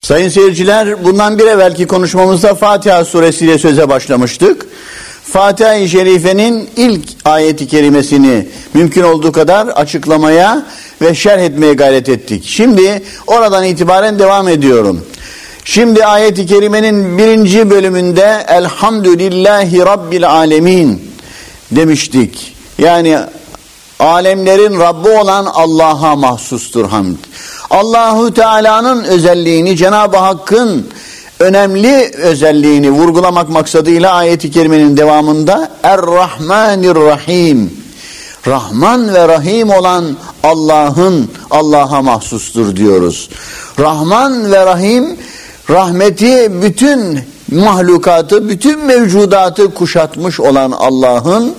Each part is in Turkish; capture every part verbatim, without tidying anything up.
Sayın seyirciler, bundan bir evvelki konuşmamızda Fatiha suresiyle söze başlamıştık. Fatiha-i Şerife'nin ilk ayeti kerimesini mümkün olduğu kadar açıklamaya ve şerh etmeye gayret ettik. Şimdi oradan itibaren devam ediyorum. Şimdi ayeti kerimenin birinci bölümünde Elhamdülillahi Rabbil Alemin demiştik. Yani alemlerin Rabbi olan Allah'a mahsustur hamd. Allahu Teala'nın özelliğini, Cenab-ı Hakk'ın önemli özelliğini vurgulamak maksadıyla ayet-i kerimenin devamında Er-Rahmanir-Rahim, Rahman ve Rahim olan Allah'ın Allah'a mahsustur diyoruz. Rahman ve Rahim, rahmeti bütün mahlukatı, bütün mevcudatı kuşatmış olan Allah'ın,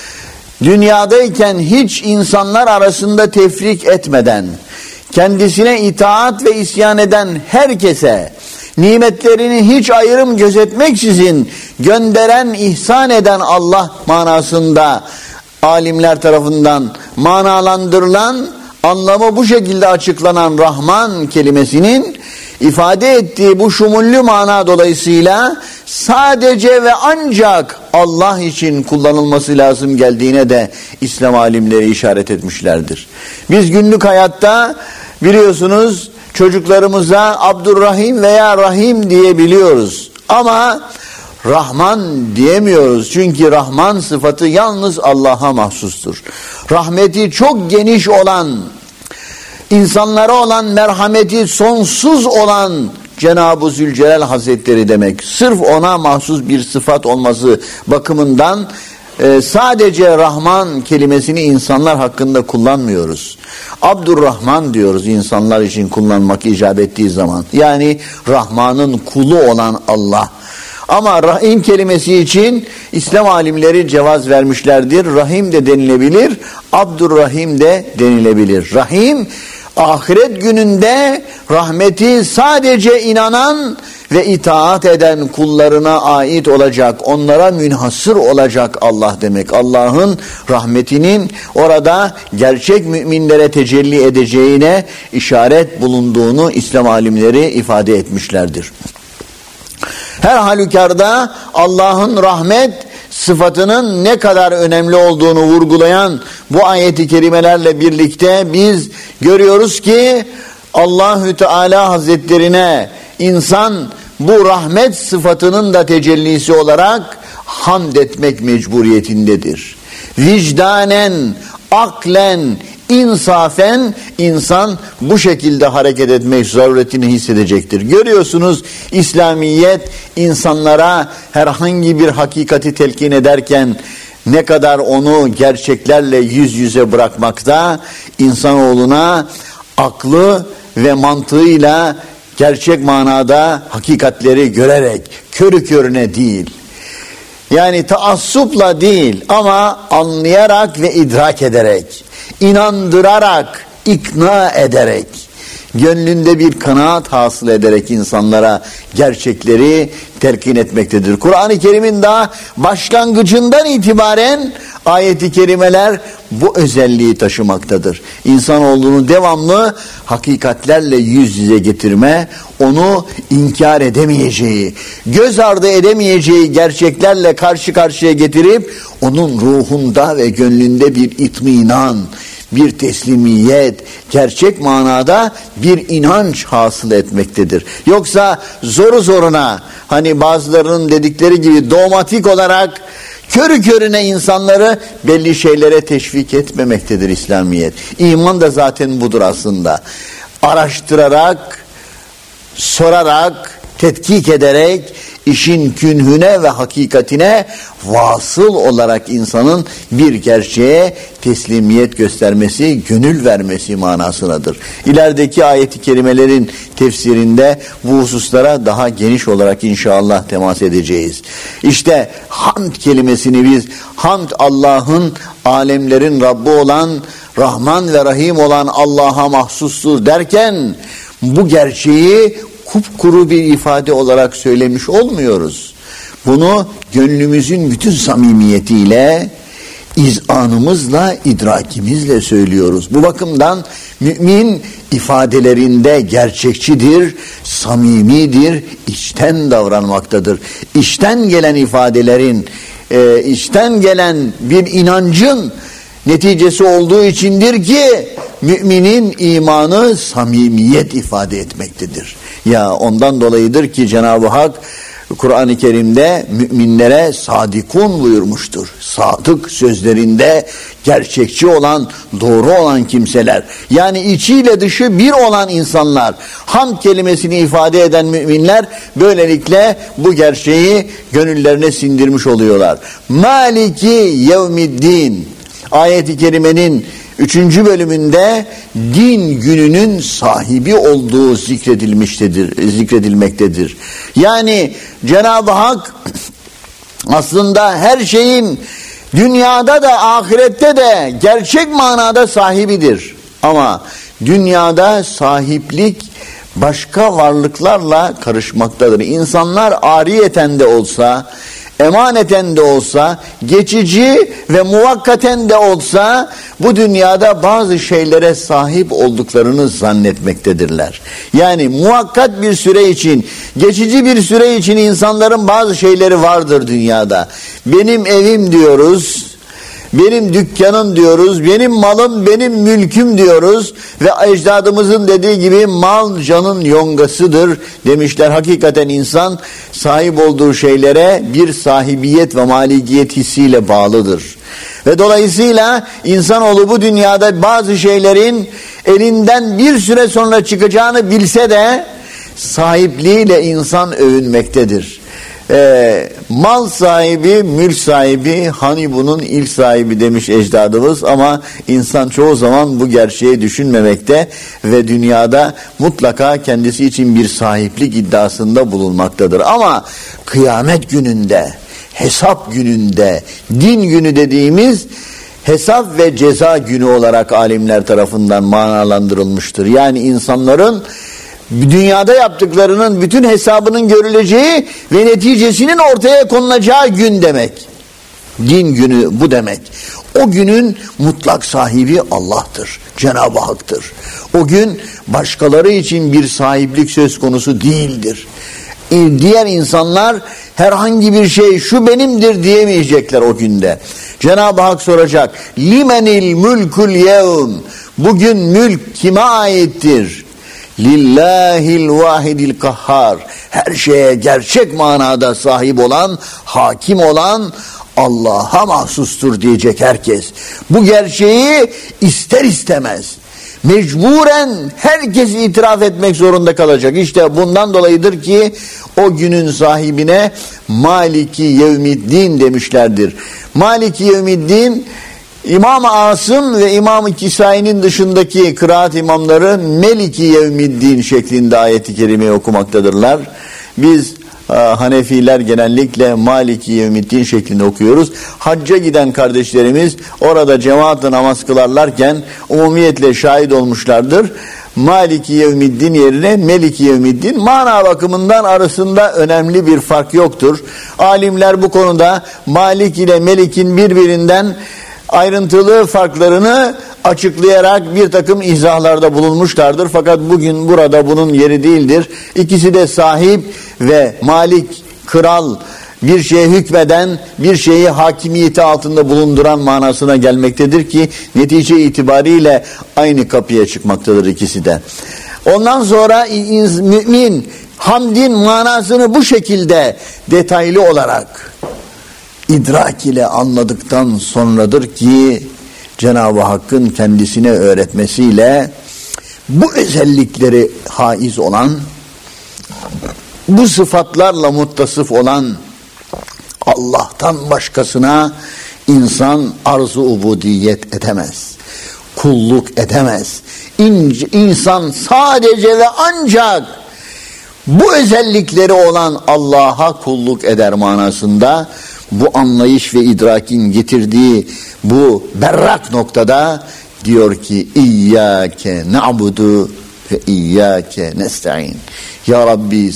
dünyadayken hiç insanlar arasında tefrik etmeden, kendisine itaat ve isyan eden herkese nimetlerini hiç ayrım gözetmeksizin gönderen, ihsan eden Allah manasında alimler tarafından manalandırılan, anlamı bu şekilde açıklanan Rahman kelimesinin ifade ettiği bu şumullü mana dolayısıyla sadece ve ancak Allah için kullanılması lazım geldiğine de İslam alimleri işaret etmişlerdir. Biz günlük hayatta biliyorsunuz çocuklarımıza Abdurrahim veya Rahim diyebiliyoruz. Ama Rahman diyemiyoruz. Çünkü Rahman sıfatı yalnız Allah'a mahsustur. Rahmeti çok geniş olan, insanlara olan merhameti sonsuz olan Cenab-ı Zülcelal Hazretleri demek. Sırf ona mahsus bir sıfat olması bakımından e, sadece Rahman kelimesini insanlar hakkında kullanmıyoruz. Abdurrahman diyoruz insanlar için kullanmak icap ettiği zaman. Yani Rahman'ın kulu olan Allah. Ama Rahim kelimesi için İslam alimleri cevaz vermişlerdir. Rahim de denilebilir, Abdurrahim de denilebilir. Rahim, ahiret gününde rahmeti sadece inanan ve itaat eden kullarına ait olacak, onlara münhasır olacak Allah demek. Allah'ın rahmetinin orada gerçek müminlere tecelli edeceğine işaret bulunduğunu İslam alimleri ifade etmişlerdir. Her halükarda Allah'ın rahmet sıfatının ne kadar önemli olduğunu vurgulayan bu ayeti kerimelerle birlikte biz görüyoruz ki Allahü Teala Hazretlerine insan bu rahmet sıfatının da tecellisi olarak hamd etmek mecburiyetindedir. Vicdanen, aklen, insafen insan bu şekilde hareket etmek zaruretini hissedecektir. Görüyorsunuz İslamiyet insanlara herhangi bir hakikati telkin ederken ne kadar onu gerçeklerle yüz yüze bırakmakta, insanoğluna aklı ve mantığıyla gerçek manada hakikatleri görerek, körü körüne değil, yani taassupla değil ama anlayarak ve idrak ederek, inandırarak, ikna ederek, gönlünde bir kanaat hasıl ederek insanlara gerçekleri telkin etmektedir. Kur'an-ı Kerim'in daha başlangıcından itibaren ayet-i kerimeler bu özelliği taşımaktadır. İnsanoğlunu devamlı hakikatlerle yüz yüze getirme, onu inkar edemeyeceği, göz ardı edemeyeceği gerçeklerle karşı karşıya getirip onun ruhunda ve gönlünde bir itminan, bir teslimiyet, gerçek manada bir inanç hasıl etmektedir. Yoksa zoru zoruna, hani bazılarının dedikleri gibi dogmatik olarak körü körüne insanları belli şeylere teşvik etmemektedir İslamiyet. İman da zaten budur aslında. Araştırarak, sorarak, tetkik ederek, işin künhüne ve hakikatine vasıl olarak insanın bir gerçeğe teslimiyet göstermesi, gönül vermesi manasındadır. İlerideki ayet-i kerimelerin tefsirinde bu hususlara daha geniş olarak inşallah temas edeceğiz. İşte hamd kelimesini biz, hamd Allah'ın alemlerin Rabbi olan, Rahman ve Rahim olan Allah'a mahsustur derken bu gerçeği kupkuru bir ifade olarak söylemiş olmuyoruz. Bunu gönlümüzün bütün samimiyetiyle, izanımızla, idrakimizle söylüyoruz. Bu bakımdan mümin ifadelerinde gerçekçidir, samimidir, içten davranmaktadır. İçten gelen ifadelerin, e, içten gelen bir inancın neticesi olduğu içindir ki müminin imanı samimiyet ifade etmektedir. Ya ondan dolayıdır ki Cenab-ı Hak Kur'an-ı Kerim'de müminlere sadikun buyurmuştur. Sadık sözlerinde gerçekçi olan, doğru olan kimseler. Yani içiyle dışı bir olan insanlar. Hamd kelimesini ifade eden müminler böylelikle bu gerçeği gönüllerine sindirmiş oluyorlar. Maliki yevmiddin ayet-i kerimenin üçüncü bölümünde din gününün sahibi olduğu zikredilmiştedir, zikredilmektedir. Yani Cenab-ı Hak aslında her şeyin dünyada da ahirette de gerçek manada sahibidir. Ama dünyada sahiplik başka varlıklarla karışmaktadır. İnsanlar ariyeten de olsa, emaneten de olsa, geçici ve muvakkaten de olsa bu dünyada bazı şeylere sahip olduklarını zannetmektedirler. Yani muvakkat bir süre için, geçici bir süre için insanların bazı şeyleri vardır dünyada. Benim evim diyoruz, benim dükkanım diyoruz, benim malım, benim mülküm diyoruz ve ecdadımızın dediği gibi mal canın yongasıdır demişler. Hakikaten insan sahip olduğu şeylere bir sahibiyet ve malikiyet hissiyle bağlıdır. Ve dolayısıyla insanoğlu bu dünyada bazı şeylerin elinden bir süre sonra çıkacağını bilse de sahipliğiyle insan övünmektedir. Ee, mal sahibi, mülk sahibi, hani bunun ilk sahibi demiş ecdadımız ama insan çoğu zaman bu gerçeği düşünmemekte ve dünyada mutlaka kendisi için bir sahiplik iddiasında bulunmaktadır. Ama kıyamet gününde, hesap gününde, din günü dediğimiz hesap ve ceza günü olarak alimler tarafından manalandırılmıştır. Yani insanların dünyada yaptıklarının bütün hesabının görüleceği ve neticesinin ortaya konulacağı gün demek. Din günü bu demek. O günün mutlak sahibi Allah'tır, Cenab-ı Hak'tır. O gün başkaları için bir sahiplik söz konusu değildir. Diğer insanlar herhangi bir şey şu benimdir diyemeyecekler o günde. Cenab-ı Hak soracak: limenil mulkul yevm, bugün mülk kime aittir? Lillahil vahidil kahhar, her şeye gerçek manada sahip olan, hakim olan Allah'a mahsustur diyecek herkes. Bu gerçeği ister istemez, mecburen herkes itiraf etmek zorunda kalacak. İşte bundan dolayıdır ki o günün sahibine Maliki Yevmiddin demişlerdir. Maliki Yevmiddin, İmam-ı Asım ve İmam-ı Kisai'nin dışındaki kıraat imamları Meliki Yevmiddin şeklinde ayet-i kerimeyi okumaktadırlar. Biz a, Hanefiler genellikle Maliki Yevmiddin şeklinde okuyoruz. Hacca giden kardeşlerimiz orada cemaatle namaz kılarlarken umumiyetle şahit olmuşlardır. Maliki Yevmiddin yerine Meliki Yevmiddin, mana bakımından arasında önemli bir fark yoktur. Alimler bu konuda Malik ile Melik'in birbirinden ayrıntılı farklarını açıklayarak bir takım izahlarda bulunmuşlardır. Fakat bugün burada bunun yeri değildir. İkisi de sahip ve malik, kral, bir şeye hükmeden, bir şeyi hakimiyeti altında bulunduran manasına gelmektedir ki netice itibariyle aynı kapıya çıkmaktadır ikisi de. Ondan sonra mümin hamdin manasını bu şekilde detaylı olarak idrak ile anladıktan sonradır ki Cenab-ı Hakk'ın kendisine öğretmesiyle bu özellikleri haiz olan, bu sıfatlarla muttasıf olan Allah'tan başkasına insan arz-ı ubudiyet edemez, kulluk edemez. İnsan sadece ve ancak bu özellikleri olan Allah'a kulluk eder manasında. Bu anlayış ve idrakin getirdiği bu berrak noktada diyor ki İyyâke na'budu ve İyyâke nesta'in. Ya Rabbi,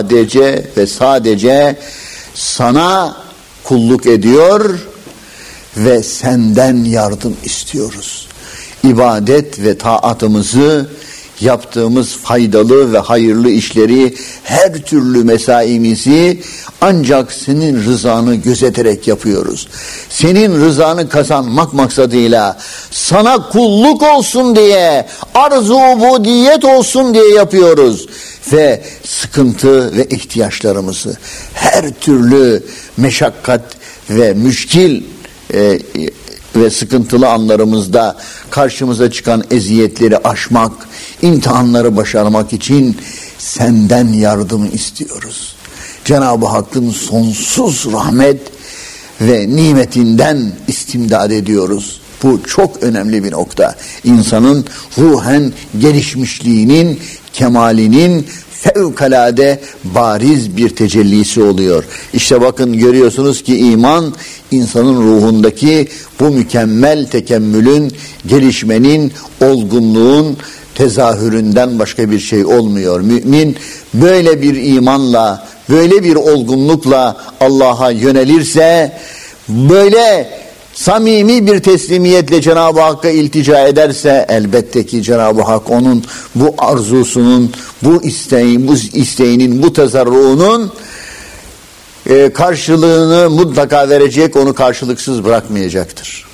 sadece ve sadece sana kulluk ediyor ve senden yardım istiyoruz. İbadet ve taatımızı, yaptığımız faydalı ve hayırlı işleri, her türlü mesaimizi ancak senin rızanı gözeterek yapıyoruz. Senin rızanı kazanmak maksadıyla, sana kulluk olsun diye, arz-ı ubudiyet olsun diye yapıyoruz. Ve sıkıntı ve ihtiyaçlarımızı, her türlü meşakkat ve müşkil e, ve sıkıntılı anlarımızda karşımıza çıkan eziyetleri aşmak, imtihanları başarmak için senden yardım istiyoruz. Cenab-ı Hakk'ın sonsuz rahmet ve nimetinden istimdad ediyoruz. Bu çok önemli bir nokta. İnsanın ruhen gelişmişliğinin, kemalinin fevkalade bariz bir tecellisi oluyor. İşte bakın, görüyorsunuz ki iman insanın ruhundaki bu mükemmel tekemmülün, gelişmenin, olgunluğun tezahüründen başka bir şey olmuyor. Mümin böyle bir imanla, böyle bir olgunlukla Allah'a yönelirse, böyle samimi bir teslimiyetle Cenab-ı Hakk'a iltica ederse, elbette ki Cenab-ı Hak onun bu arzusunun, bu isteğin, bu isteğinin, bu tezarruğunun e, karşılığını mutlaka verecek, onu karşılıksız bırakmayacaktır.